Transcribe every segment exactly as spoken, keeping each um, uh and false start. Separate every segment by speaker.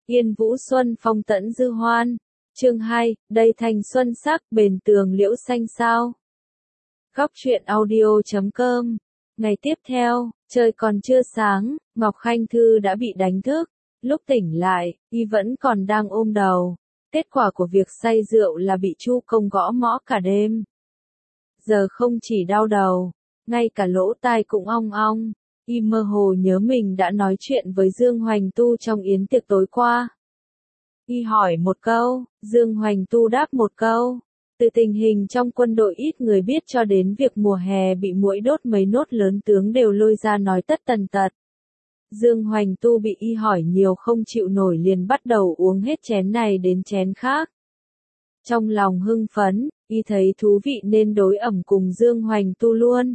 Speaker 1: Yên vũ xuân phong tẫn dư hoan. Chương hai, đầy thành xuân sắc bền tường liễu xanh sao. Góc truyện audio chấm com. Ngày tiếp theo, trời còn chưa sáng, Ngọc Khanh Thư đã bị đánh thức. Lúc tỉnh lại, y vẫn còn đang ôm đầu. Kết quả của việc say rượu là bị Chu Công gõ mõ cả đêm. Giờ không chỉ đau đầu, ngay cả lỗ tai cũng ong ong. Y mơ hồ nhớ mình đã nói chuyện với Dương Hoành Tu trong yến tiệc tối qua. Y hỏi một câu, Dương Hoành Tu đáp một câu. Từ tình hình trong quân đội ít người biết cho đến việc mùa hè bị muỗi đốt mấy nốt lớn tướng đều lôi ra nói tất tần tật. Dương Hoành Tu bị y hỏi nhiều không chịu nổi liền bắt đầu uống hết chén này đến chén khác. Trong lòng hưng phấn, y thấy thú vị nên đối ẩm cùng Dương Hoành Tu luôn.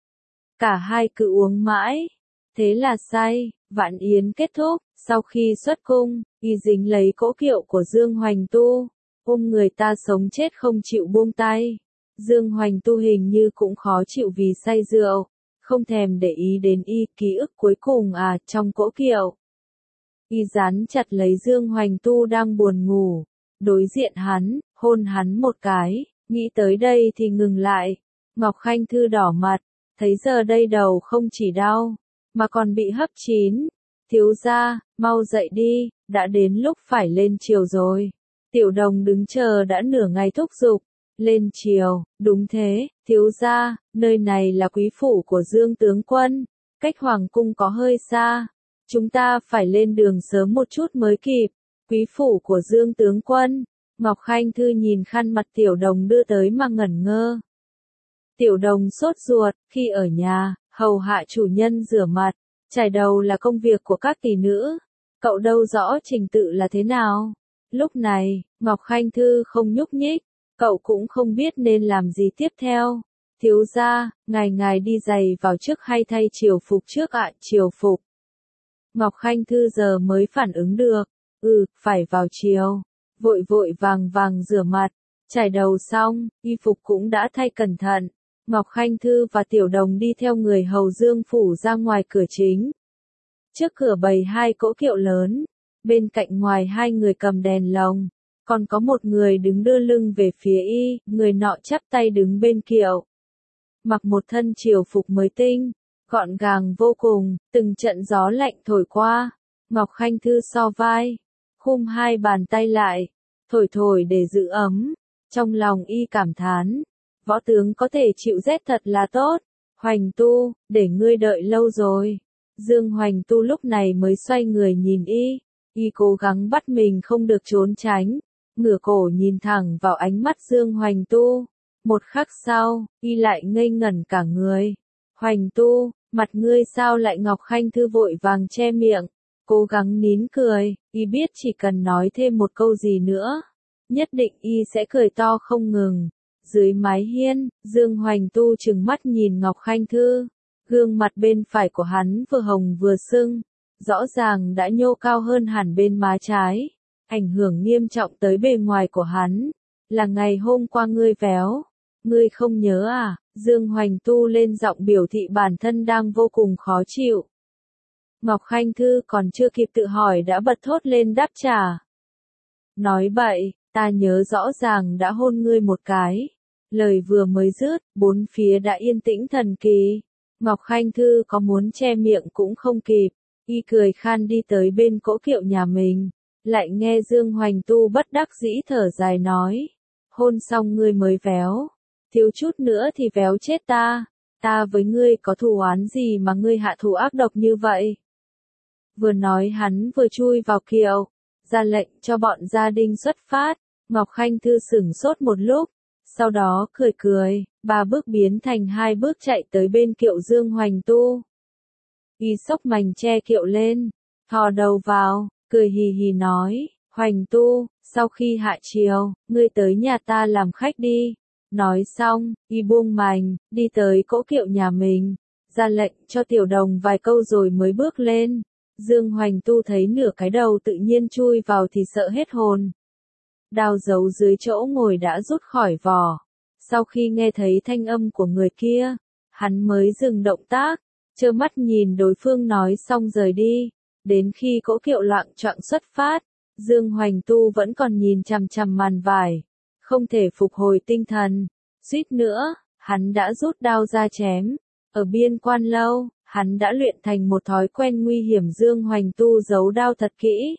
Speaker 1: Cả hai cứ uống mãi. Thế là say, vạn yến kết thúc, sau khi xuất cung, y dính lấy cỗ kiệu của Dương Hoành Tu, ôm người ta sống chết không chịu buông tay. Dương Hoành Tu hình như cũng khó chịu vì say rượu, không thèm để ý đến y. Ký ức cuối cùng à, trong cỗ kiệu. Y dán chặt lấy Dương Hoành Tu đang buồn ngủ, đối diện hắn, hôn hắn một cái, nghĩ tới đây thì ngừng lại. Ngọc Khanh Thư đỏ mặt, thấy giờ đây đầu không chỉ đau, mà còn bị hấp chín. Thiếu gia, mau dậy đi, đã đến lúc phải lên triều rồi. Tiểu Đồng đứng chờ đã nửa ngày thúc giục. Lên triều, đúng thế, thiếu gia, nơi này là quý phủ của Dương tướng quân, cách hoàng cung có hơi xa. Chúng ta phải lên đường sớm một chút mới kịp. Quý phủ của Dương tướng quân. Ngọc Khanh Thư nhìn khăn mặt Tiểu Đồng đưa tới mà ngẩn ngơ. Tiểu Đồng sốt ruột, khi ở nhà, hầu hạ chủ nhân rửa mặt, chải đầu là công việc của các tỷ nữ. Cậu đâu rõ trình tự là thế nào. Lúc này, Ngọc Khanh Thư không nhúc nhích, cậu cũng không biết nên làm gì tiếp theo. Thiếu gia, ngài ngài đi giày vào trước hay thay triều phục trước ạ? Triều phục. Ngọc Khanh Thư giờ mới phản ứng được. Ừ, phải vào triều. Vội vội vàng vàng rửa mặt, chải đầu xong, y phục cũng đã thay cẩn thận. Ngọc Khanh Thư và Tiểu Đồng đi theo người hầu Dương phủ ra ngoài cửa chính. Trước cửa bày hai cỗ kiệu lớn, bên cạnh ngoài hai người cầm đèn lồng, còn có một người đứng đưa lưng về phía y, người nọ chắp tay đứng bên kiệu. Mặc một thân triều phục mới tinh, gọn gàng vô cùng, từng trận gió lạnh thổi qua, Ngọc Khanh Thư so vai, khum hai bàn tay lại, thổi thổi để giữ ấm, trong lòng y cảm thán. Võ tướng có thể chịu rét thật là tốt. Hoành Tu, để ngươi đợi lâu rồi. Dương Hoành Tu lúc này mới xoay người nhìn y. Y cố gắng bắt mình không được trốn tránh. Ngửa cổ nhìn thẳng vào ánh mắt Dương Hoành Tu. Một khắc sau, y lại ngây ngẩn cả người. Hoành Tu, mặt ngươi sao lại? Ngọc Khanh Thư vội vàng che miệng. Cố gắng nín cười. Y biết chỉ cần nói thêm một câu gì nữa, nhất định y sẽ cười to không ngừng. Dưới mái hiên, Dương Hoành Tu trừng mắt nhìn Ngọc Khanh Thư. Gương mặt bên phải của hắn vừa hồng vừa sưng, rõ ràng đã nhô cao hơn hẳn bên má trái, ảnh hưởng nghiêm trọng tới bề ngoài của hắn. Là ngày hôm qua ngươi véo, ngươi không nhớ à? Dương Hoành Tu lên giọng biểu thị bản thân đang vô cùng khó chịu. Ngọc Khanh Thư còn chưa kịp tự hỏi đã bật thốt lên đáp trả. Nói bậy, ta nhớ rõ ràng đã hôn ngươi một cái. Lời vừa mới dứt, bốn phía đã yên tĩnh thần kỳ. Ngọc Khanh Thư có muốn che miệng cũng không kịp. Y cười khan đi tới bên cỗ kiệu nhà mình. Lại nghe Dương Hoành Tu bất đắc dĩ thở dài nói. Hôn xong ngươi mới véo. Thiếu chút nữa thì véo chết ta. Ta với ngươi có thù oán gì mà ngươi hạ thủ ác độc như vậy? Vừa nói hắn vừa chui vào kiệu, ra lệnh cho bọn gia đình xuất phát. Ngọc Khanh Thư sửng sốt một lúc, sau đó cười cười, ba bước biến thành hai bước chạy tới bên kiệu Dương Hoành Tu. Y xốc mành che kiệu lên, thò đầu vào, cười hì hì nói, Hoành Tu, sau khi hạ triều, ngươi tới nhà ta làm khách đi. Nói xong, y buông mành, đi tới cỗ kiệu nhà mình, ra lệnh cho Tiểu Đồng vài câu rồi mới bước lên. Dương Hoành Tu thấy nửa cái đầu tự nhiên chui vào thì sợ hết hồn. Đao giấu dưới chỗ ngồi đã rút khỏi vỏ. Sau khi nghe thấy thanh âm của người kia, hắn mới dừng động tác, trơ mắt nhìn đối phương nói xong rời đi. Đến khi cỗ kiệu loạng choạng xuất phát, Dương Hoành Tu vẫn còn nhìn chằm chằm màn vải, không thể phục hồi tinh thần, suýt nữa, hắn đã rút đao ra chém. Ở biên quan lâu, hắn đã luyện thành một thói quen nguy hiểm. Dương Hoành Tu giấu đao thật kỹ.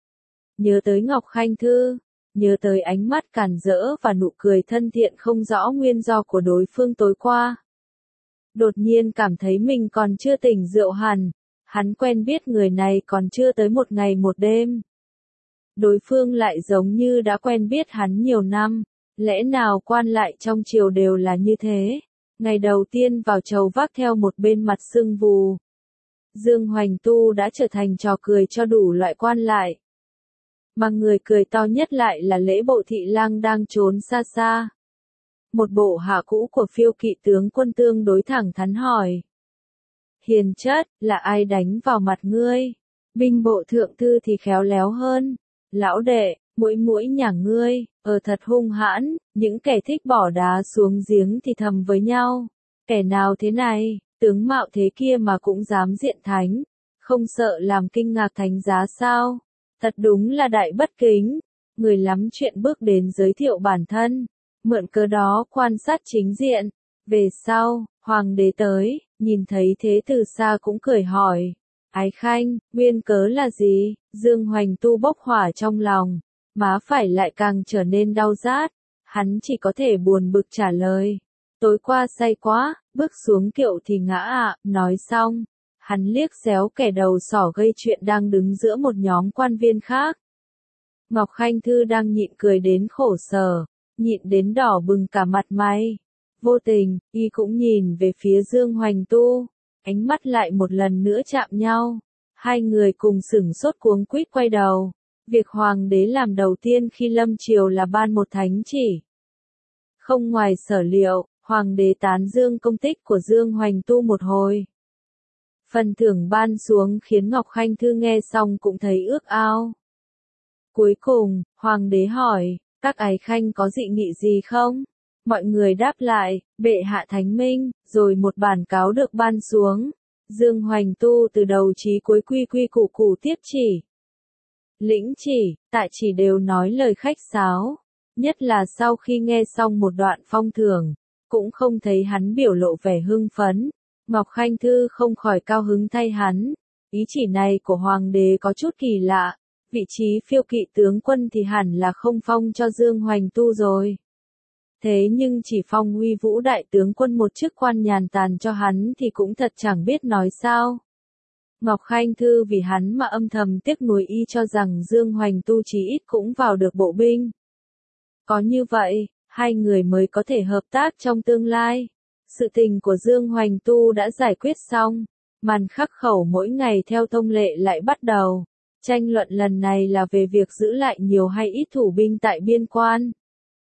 Speaker 1: Nhớ tới Ngọc Khanh Thư, nhớ tới ánh mắt cản rỡ và nụ cười thân thiện không rõ nguyên do của đối phương tối qua. Đột nhiên cảm thấy mình còn chưa tỉnh rượu hẳn, hắn quen biết người này còn chưa tới một ngày một đêm. Đối phương lại giống như đã quen biết hắn nhiều năm, lẽ nào quan lại trong triều đều là như thế? Ngày đầu tiên vào chầu vác theo một bên mặt sưng vù. Dương Hoành Tu đã trở thành trò cười cho đủ loại quan lại. Mà người cười to nhất lại là Lễ Bộ thị lang đang trốn xa xa. Một bộ hạ cũ của Phiêu Kỵ tướng quân tương đối thẳng thắn hỏi. Hiền chất, là ai đánh vào mặt ngươi? Binh bộ thượng thư thì khéo léo hơn. Lão đệ, mũi mũi nhà ngươi, ờ thật hung hãn, những kẻ thích bỏ đá xuống giếng thì thầm với nhau. Kẻ nào thế này, tướng mạo thế kia mà cũng dám diện thánh, không sợ làm kinh ngạc thánh giá sao? Thật đúng là đại bất kính. Người lắm chuyện bước đến giới thiệu bản thân, mượn cớ đó quan sát chính diện. Về sau, hoàng đế tới, nhìn thấy thế từ xa cũng cười hỏi. Ái Khanh, nguyên cớ là gì? Dương Hoành Tu bốc hỏa trong lòng, má phải lại càng trở nên đau rát. Hắn chỉ có thể buồn bực trả lời. Tối qua say quá, bước xuống kiệu thì ngã ạ. Nói xong, hắn liếc xéo kẻ đầu sỏ gây chuyện đang đứng giữa một nhóm quan viên khác. Ngọc Khanh Thư đang nhịn cười đến khổ sở, nhịn đến đỏ bừng cả mặt mày. Vô tình, y cũng nhìn về phía Dương Hoành Tu, ánh mắt lại một lần nữa chạm nhau. Hai người cùng sửng sốt cuống quýt quay đầu. Việc hoàng đế làm đầu tiên khi lâm triều là ban một thánh chỉ. Không ngoài sở liệu, hoàng đế tán dương công tích của Dương Hoành Tu một hồi. Phần thưởng ban xuống khiến Ngọc Khanh Thư nghe xong cũng thấy ước ao. Cuối cùng, hoàng đế hỏi, các ái khanh có dị nghị gì không? Mọi người đáp lại, bệ hạ thánh minh, rồi một bản cáo được ban xuống. Dương Hoành Tu từ đầu chí cuối quy quy củ củ tiếp chỉ. Lĩnh chỉ, tại chỉ đều nói lời khách sáo. Nhất là sau khi nghe xong một đoạn phong thưởng, cũng không thấy hắn biểu lộ vẻ hưng phấn. Ngọc Khanh Thư không khỏi cao hứng thay hắn. Ý chỉ này của hoàng đế có chút kỳ lạ. Vị trí Phiêu Kỵ tướng quân thì hẳn là không phong cho Dương Hoành Tu rồi. Thế nhưng chỉ phong Uy Vũ đại tướng quân một chức quan nhàn tàn cho hắn thì cũng thật chẳng biết nói sao. Ngọc Khanh Thư vì hắn mà âm thầm tiếc nuối, y cho rằng Dương Hoành Tu chí ít cũng vào được bộ binh. Có như vậy, hai người mới có thể hợp tác trong tương lai. Sự tình của Dương Hoành Tu đã giải quyết xong, màn khắc khẩu mỗi ngày theo thông lệ lại bắt đầu. Tranh luận lần này là về việc giữ lại nhiều hay ít thủ binh tại biên quan.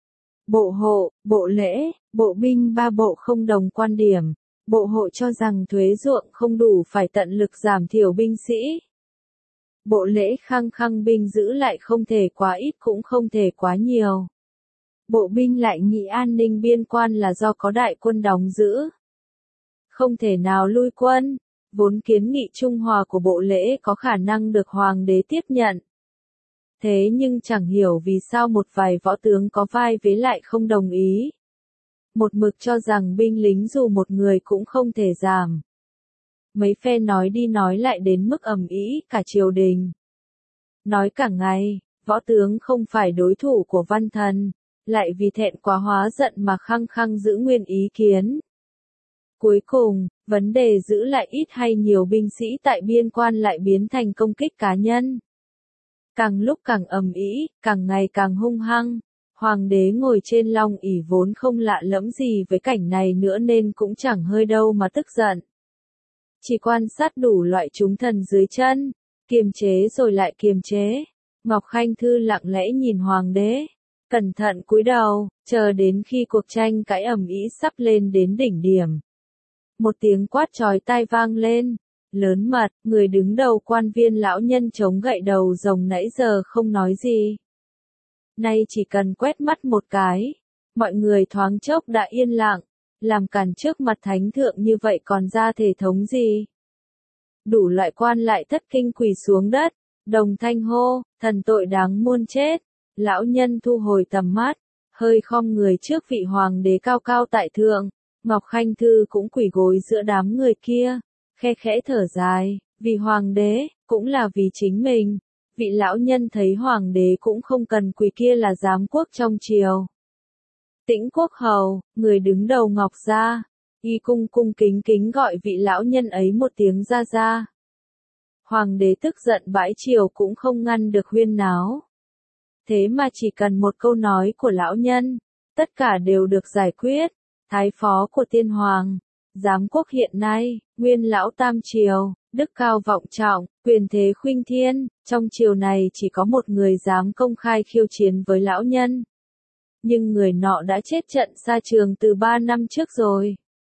Speaker 1: Bộ hộ, bộ lễ, bộ binh ba bộ không đồng quan điểm. Bộ hộ cho rằng thuế ruộng không đủ phải tận lực giảm thiểu binh sĩ. Bộ lễ khăng khăng binh giữ lại không thể quá ít cũng không thể quá nhiều. Bộ binh lại nghĩ an ninh biên quan là do có đại quân đóng giữ. Không thể nào lui quân. Vốn kiến nghị trung hòa của bộ lễ có khả năng được hoàng đế tiếp nhận. Thế nhưng chẳng hiểu vì sao một vài võ tướng có vai vế lại không đồng ý. Một mực cho rằng binh lính dù một người cũng không thể giảm. Mấy phe nói đi nói lại đến mức ầm ĩ cả triều đình. Nói cả ngày, võ tướng không phải đối thủ của văn thần, lại vì thẹn quá hóa giận mà khăng khăng giữ nguyên ý kiến. Cuối cùng, vấn đề giữ lại ít hay nhiều binh sĩ tại biên quan lại biến thành công kích cá nhân. Càng lúc càng ầm ĩ, càng ngày càng hung hăng. Hoàng đế ngồi trên long ỷ vốn không lạ lẫm gì với cảnh này nữa nên cũng chẳng hơi đâu mà tức giận. Chỉ quan sát đủ loại chúng thần dưới chân, kiềm chế rồi lại kiềm chế. Ngọc Khanh Thư lặng lẽ nhìn hoàng đế, cẩn thận cúi đầu, chờ đến khi cuộc tranh cãi ầm ĩ sắp lên đến đỉnh điểm. Một tiếng quát chói tai vang lên, lớn mật, người đứng đầu quan viên lão nhân chống gậy đầu rồng nãy giờ không nói gì. Nay chỉ cần quét mắt một cái, mọi người thoáng chốc đã yên lặng, làm cản trước mặt thánh thượng như vậy còn ra thể thống gì. Đủ loại quan lại thất kinh quỳ xuống đất, Đồng thanh hô, thần tội đáng muôn chết. Lão nhân thu hồi tầm mắt, hơi khom người trước vị hoàng đế cao cao tại thượng. Ngọc Khanh Thư cũng quỳ gối giữa đám người kia, khe khẽ thở dài, vì hoàng đế, cũng là vì chính mình. Vị lão nhân thấy hoàng đế cũng không cần quỳ kia là giám quốc trong triều. Tĩnh Quốc Hầu, người đứng đầu Ngọc gia, y cung cung kính kính gọi vị lão nhân ấy một tiếng ra ra. Hoàng đế tức giận bãi triều cũng không ngăn được huyên náo. Thế mà chỉ cần một câu nói của lão nhân, tất cả đều được giải quyết. Thái phó của tiên hoàng, giám quốc hiện nay, nguyên lão tam triều, đức cao vọng trọng, quyền thế khuynh thiên, trong triều này chỉ có một người dám công khai khiêu chiến với lão nhân. Nhưng người nọ đã chết trận xa trường từ ba năm trước rồi.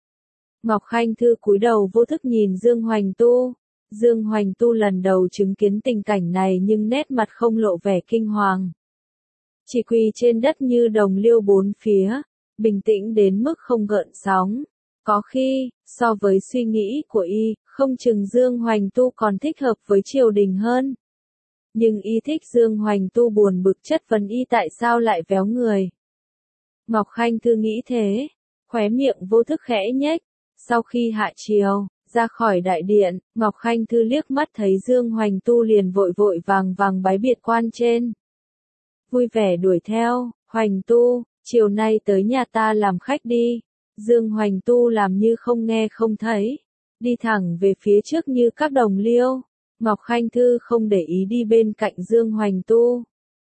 Speaker 1: Ngọc Khanh Thư cúi đầu vô thức nhìn Dương Hoành Tu. Dương Hoành Tu lần đầu chứng kiến tình cảnh này nhưng nét mặt không lộ vẻ kinh hoàng. Chỉ quỳ trên đất như đồng liêu bốn phía, bình tĩnh đến mức không gợn sóng. Có khi, so với suy nghĩ của y, không chừng Dương Hoành Tu còn thích hợp với triều đình hơn. Nhưng y thích Dương Hoành Tu buồn bực chất vấn y tại sao lại véo người. Ngọc Khanh Thư nghĩ thế, khóe miệng vô thức khẽ nhếch. Sau khi hạ triều, ra khỏi đại điện, Ngọc Khanh Thư liếc mắt thấy Dương Hoành Tu liền vội vội vàng vàng bái biệt quan trên. Vui vẻ đuổi theo, Hoành Tu, chiều nay tới nhà ta làm khách đi. Dương Hoành Tu làm như không nghe không thấy, đi thẳng về phía trước như các đồng liêu. Ngọc Khanh Thư không để ý đi bên cạnh Dương Hoành Tu.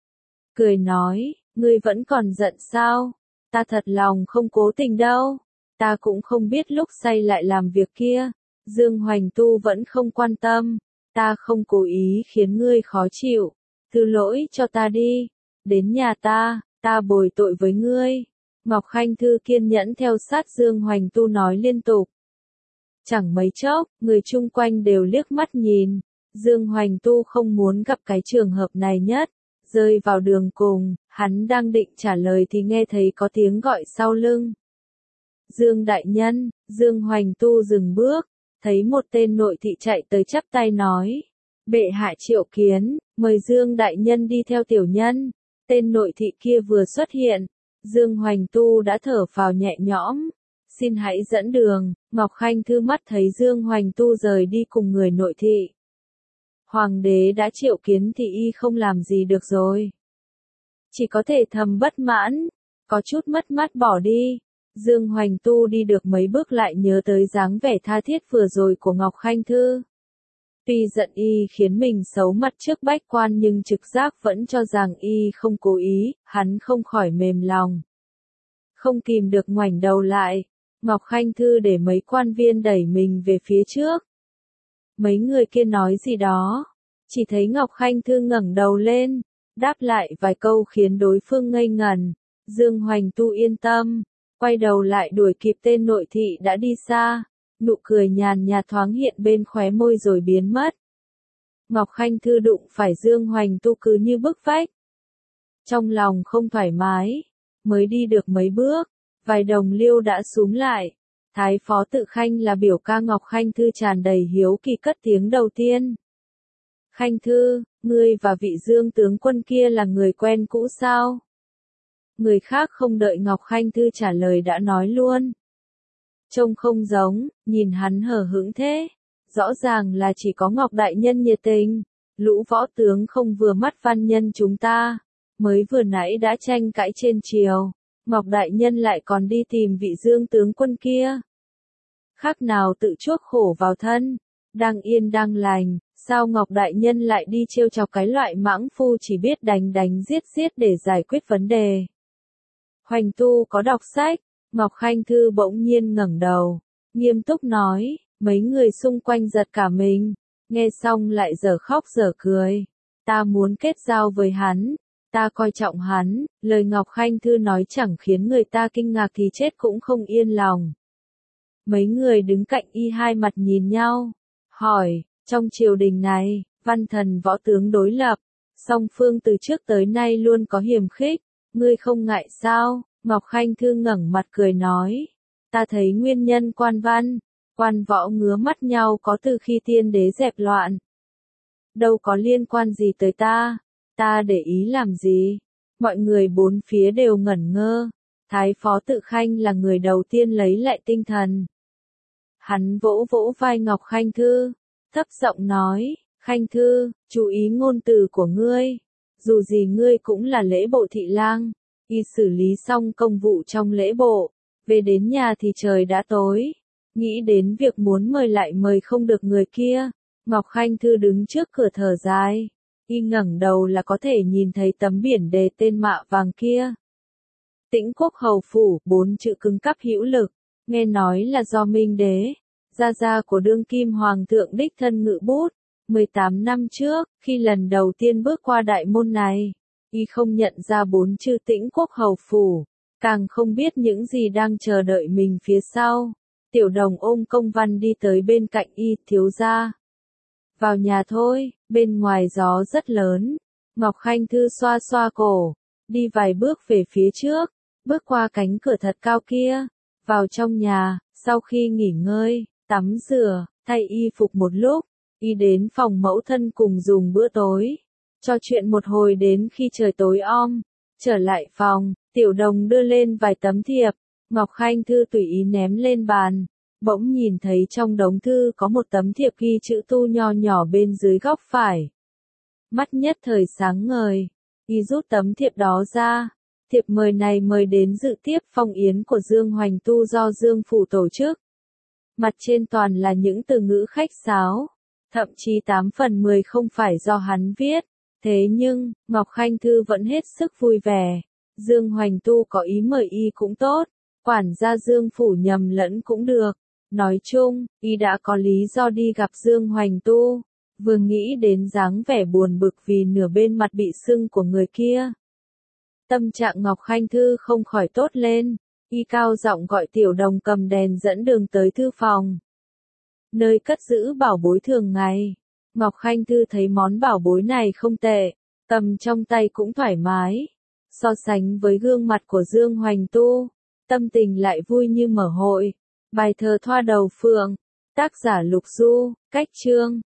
Speaker 1: Cười nói, ngươi vẫn còn giận sao? Ta thật lòng không cố tình đâu. Ta cũng không biết lúc say lại làm việc kia. Dương Hoành Tu vẫn không quan tâm. Ta không cố ý khiến ngươi khó chịu. Thứ lỗi cho ta đi. Đến nhà ta, ta bồi tội với ngươi. Ngọc Khanh Thư kiên nhẫn theo sát Dương Hoành Tu nói liên tục. Chẳng mấy chốc, người chung quanh đều liếc mắt nhìn. Dương Hoành Tu không muốn gặp cái trường hợp này nhất. Rơi vào đường cùng, hắn đang định trả lời thì nghe thấy có tiếng gọi sau lưng. Dương đại nhân, Dương Hoành Tu dừng bước, thấy một tên nội thị chạy tới chắp tay nói. Bệ hạ triệu kiến, mời Dương đại nhân đi theo tiểu nhân. Tên nội thị kia vừa xuất hiện, Dương Hoành Tu đã thở phào nhẹ nhõm. Xin hãy dẫn đường. Ngọc Khanh Thư mắt thấy Dương Hoành Tu rời đi cùng người nội thị. Hoàng đế đã triệu kiến thì y không làm gì được rồi. Chỉ có thể thầm bất mãn, có chút mất mát bỏ đi. Dương Hoành Tu đi được mấy bước lại nhớ tới dáng vẻ tha thiết vừa rồi của Ngọc Khanh Thư. Tuy giận y khiến mình xấu mặt trước bách quan nhưng trực giác vẫn cho rằng y không cố ý, hắn không khỏi mềm lòng. Không kìm được ngoảnh đầu lại, Ngọc Khanh Thư để mấy quan viên đẩy mình về phía trước. Mấy người kia nói gì đó, chỉ thấy Ngọc Khanh Thư ngẩng đầu lên, đáp lại vài câu khiến đối phương ngây ngẩn. Dương Hoành Tu yên tâm, quay đầu lại đuổi kịp tên nội thị đã đi xa, nụ cười nhàn nhạt thoáng hiện bên khóe môi rồi biến mất. Ngọc Khanh Thư đụng phải Dương Hoành Tu cứ như bức vách. Trong lòng không thoải mái, mới đi được mấy bước, vài đồng liêu đã xúm lại. Thái phó Tự Khanh là biểu ca Ngọc Khanh Thư tràn đầy hiếu kỳ cất tiếng đầu tiên. Khanh Thư, ngươi và vị Dương tướng quân kia là người quen cũ sao? Người khác không đợi Ngọc Khanh Thư trả lời đã nói luôn. Trông không giống, nhìn hắn hờ hững thế. Rõ ràng là chỉ có Ngọc Đại Nhân nhiệt tình. Lũ võ tướng không vừa mắt văn nhân chúng ta. Mới vừa nãy đã tranh cãi trên triều. Ngọc Đại Nhân lại còn đi tìm vị Dương tướng quân kia. Khác nào tự chuốc khổ vào thân. Đang yên đang lành, sao Ngọc Đại Nhân lại đi trêu chọc cái loại mãng phu chỉ biết đánh đánh giết giết để giải quyết vấn đề. Hoành Tu có đọc sách. Ngọc Khanh Thư bỗng nhiên ngẩng đầu, nghiêm túc nói, mấy người xung quanh giật cả mình, nghe xong lại dở khóc dở cười. Ta muốn kết giao với hắn, ta coi trọng hắn, lời Ngọc Khanh Thư nói chẳng khiến người ta kinh ngạc thì chết cũng không yên lòng. Mấy người đứng cạnh y hai mặt nhìn nhau, hỏi, trong triều đình này, văn thần võ tướng đối lập, song phương từ trước tới nay luôn có hiềm khích, ngươi không ngại sao? Ngọc Khanh Thư ngẩng mặt cười nói, ta thấy nguyên nhân quan văn, quan võ ngứa mắt nhau có từ khi tiên đế dẹp loạn. đâu có liên quan gì tới ta, ta để ý làm gì? Mọi người bốn phía đều ngẩn ngơ, Thái phó Tự Khanh là người đầu tiên lấy lại tinh thần. Hắn vỗ vỗ vai Ngọc Khanh Thư, thấp giọng nói, Khanh Thư, chú ý ngôn từ của ngươi, dù gì ngươi cũng là lễ bộ thị lang, y xử lý xong công vụ trong lễ bộ, về đến nhà thì trời đã tối, nghĩ đến việc muốn mời lại mời không được người kia, Ngọc Khanh Thư đứng trước cửa thở dài, y ngẩng đầu là có thể nhìn thấy tấm biển đề tên mạ vàng kia. Tĩnh Quốc Hầu Phủ, bốn chữ cứng cáp hữu lực, nghe nói là do Minh Đế, gia gia của đương kim hoàng thượng đích thân ngự bút, mười tám năm trước, khi lần đầu tiên bước qua đại môn này, y không nhận ra bốn chữ Tĩnh Quốc Hầu Phủ, càng không biết những gì đang chờ đợi mình phía sau. Tiểu Đồng ôm công văn đi tới bên cạnh y, thiếu gia. Vào nhà thôi, bên ngoài gió rất lớn. Ngọc Khanh Thư xoa xoa cổ, đi vài bước về phía trước, bước qua cánh cửa thật cao kia, vào trong nhà, sau khi nghỉ ngơi, tắm rửa, thay y phục một lúc, y đến phòng mẫu thân cùng dùng bữa tối, trò chuyện một hồi đến khi trời tối om, trở lại phòng, Tiểu Đồng đưa lên vài tấm thiệp, Ngọc Khanh Thư tùy ý ném lên bàn, bỗng nhìn thấy trong đống thư có một tấm thiệp ghi chữ Tu nho nhỏ bên dưới góc phải. Mắt nhất thời sáng ngời, y rút tấm thiệp đó ra, thiệp mời này mời đến dự tiếp phong yến của Dương Hoành Tu do Dương Phủ tổ chức. Mặt trên toàn là những từ ngữ khách sáo, thậm chí tám phần mười không phải do hắn viết, thế nhưng, Ngọc Khanh Thư vẫn hết sức vui vẻ. Dương Hoành Tu có ý mời y cũng tốt, quản gia Dương Phủ nhầm lẫn cũng được. Nói chung, y đã có lý do đi gặp Dương Hoành Tu, vừa nghĩ đến dáng vẻ buồn bực vì nửa bên mặt bị sưng của người kia. Tâm trạng Ngọc Khanh Thư không khỏi tốt lên, y cao giọng gọi Tiểu Đồng cầm đèn dẫn đường tới thư phòng. Nơi cất giữ bảo bối thường ngày. Ngọc Khanh Thư thấy món bảo bối này không tệ, cầm trong tay cũng thoải mái. So sánh với gương mặt của Dương Hoành Tu, tâm tình lại vui như mở hội. Bài thơ Thoa Đầu Phượng, tác giả Lục Du, cách chương,